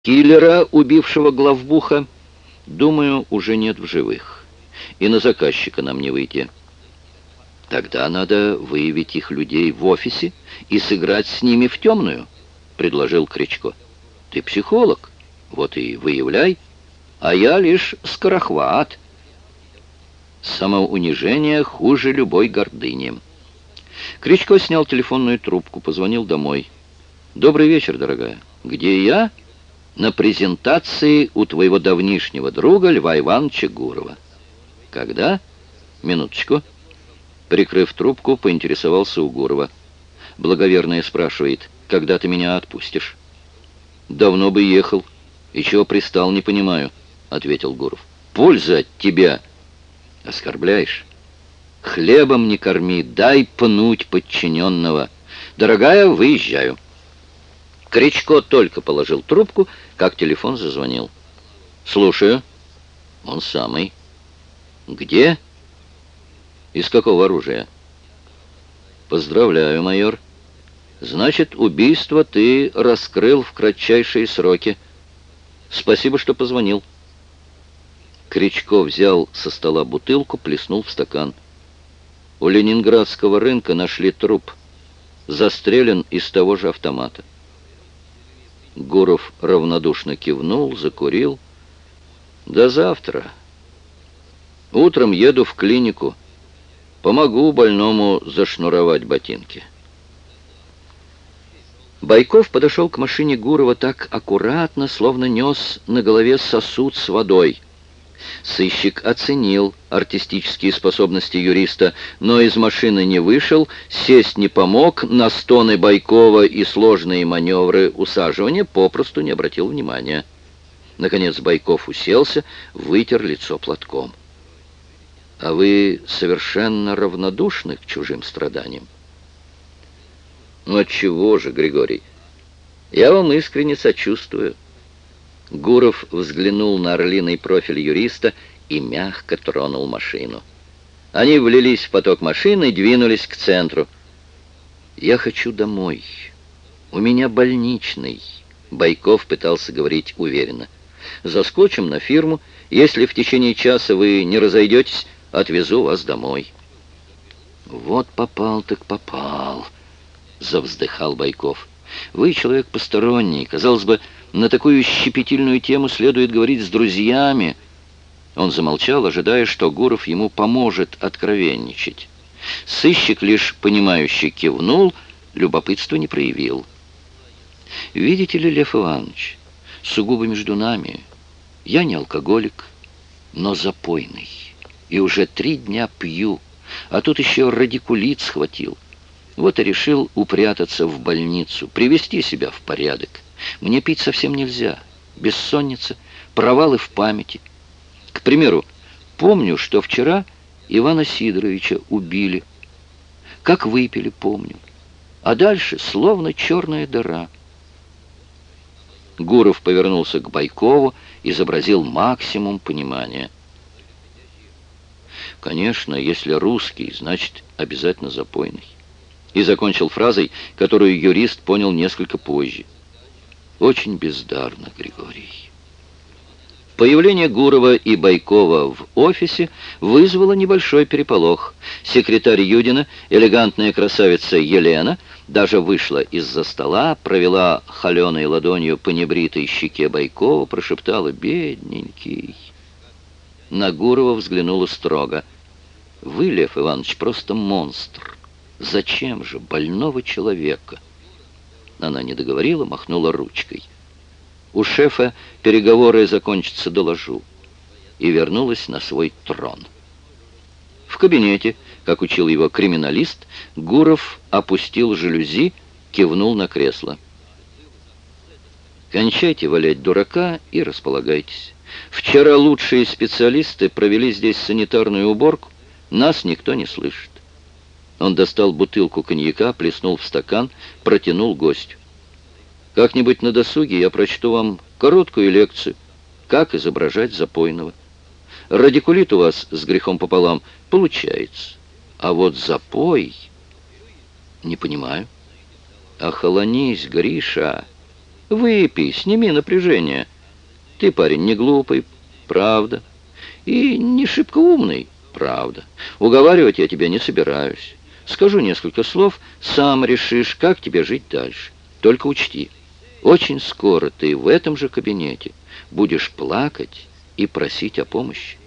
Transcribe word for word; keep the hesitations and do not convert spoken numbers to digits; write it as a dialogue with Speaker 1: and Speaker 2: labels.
Speaker 1: Киллера, убившего главбуха, думаю, уже нет в живых. И на заказчика нам не выйти. Тогда надо выявить их людей в офисе и сыграть с ними в темную, предложил Кричко. Ты психолог, вот и выявляй, а я лишь скорохват. Самоунижение хуже любой гордыни. Кричко снял телефонную трубку, позвонил домой. «Добрый вечер, дорогая. Где я?» «На презентации у твоего давнишнего друга Льва Ивановича Гурова». «Когда?» «Минуточку». Прикрыв трубку, поинтересовался у Гурова. Благоверная спрашивает: «Когда ты меня отпустишь?» «Давно бы ехал. И чего пристал, не понимаю», — ответил Гуров. «Польза от тебя». «Оскорбляешь? Хлебом не корми, дай пнуть подчиненного. Дорогая, выезжаю». Кричко только положил трубку, как телефон зазвонил. «Слушаю». «Он самый». «Где?» «Из какого оружия?» «Поздравляю, майор. Значит, убийство ты раскрыл в кратчайшие сроки. Спасибо, что позвонил». Кричко взял со стола бутылку, плеснул в стакан. «У ленинградского рынка нашли труп. Застрелен из того же автомата». Гуров равнодушно кивнул, закурил. «До завтра. Утром еду в клинику. Помогу больному зашнуровать ботинки». Байков подошел к машине Гурова так аккуратно, словно нес на голове сосуд с водой. Сыщик оценил артистические способности юриста, но из машины не вышел, сесть не помог, на стоны Байкова и сложные маневры усаживания попросту не обратил внимания. Наконец Байков уселся, вытер лицо платком. «А вы совершенно равнодушны к чужим страданиям?» «Ну отчего же, Григорий? Я вам искренне сочувствую». Гуров взглянул на орлиный профиль юриста и мягко тронул машину. Они влились в поток машины и двинулись к центру. «Я хочу домой. У меня больничный», — Байков пытался говорить уверенно. «Заскочим на фирму. Если в течение часа вы не разойдетесь, отвезу вас домой». «Вот попал так попал», — завздыхал Байков. «Вы человек посторонний. Казалось бы, на такую щепетильную тему следует говорить с друзьями». Он замолчал, ожидая, что Гуров ему поможет откровенничать. Сыщик лишь понимающе кивнул, любопытства не проявил. «Видите ли, Лев Иванович, сугубо между нами, я не алкоголик, но запойный, и уже три дня пью, а тут еще радикулит схватил. Вот и решил упрятаться в больницу, привести себя в порядок. Мне пить совсем нельзя. Бессонница, провалы в памяти. К примеру, помню, что вчера Ивана Сидоровича убили. Как выпили, помню. А дальше словно черная дыра». Гуров повернулся к Байкову, изобразил максимум понимания. «Конечно, если русский, значит, обязательно запойный». И закончил фразой, которую юрист понял несколько позже. «Очень бездарно, Григорий». Появление Гурова и Байкова в офисе вызвало небольшой переполох. Секретарь Юдина, элегантная красавица Елена, даже вышла из-за стола, провела холеной ладонью по небритой щеке Байкова, прошептала: «Бедненький». На Гурова взглянула строго. «Вы, Лев Иванович, просто монстр. Зачем же больного человека?» Она не договорила, махнула ручкой. «У шефа переговоры закончатся, доложу». И вернулась на свой трон. В кабинете, как учил его криминалист, Гуров опустил жалюзи, кивнул на кресло. «Кончайте валять дурака и располагайтесь. Вчера лучшие специалисты провели здесь санитарную уборку, нас никто не слышит». Он достал бутылку коньяка, плеснул в стакан, протянул гостю. «Как-нибудь на досуге я прочту вам короткую лекцию, как изображать запойного. Радикулит у вас с грехом пополам получается, а вот запой...» «Не понимаю». «Охолонись, Гриша. Выпей, сними напряжение. Ты парень не глупый, правда. И не шибко умный, правда. Уговаривать я тебя не собираюсь. Скажу несколько слов, сам решишь, как тебе жить дальше. Только учти, очень скоро ты в этом же кабинете будешь плакать и просить о помощи.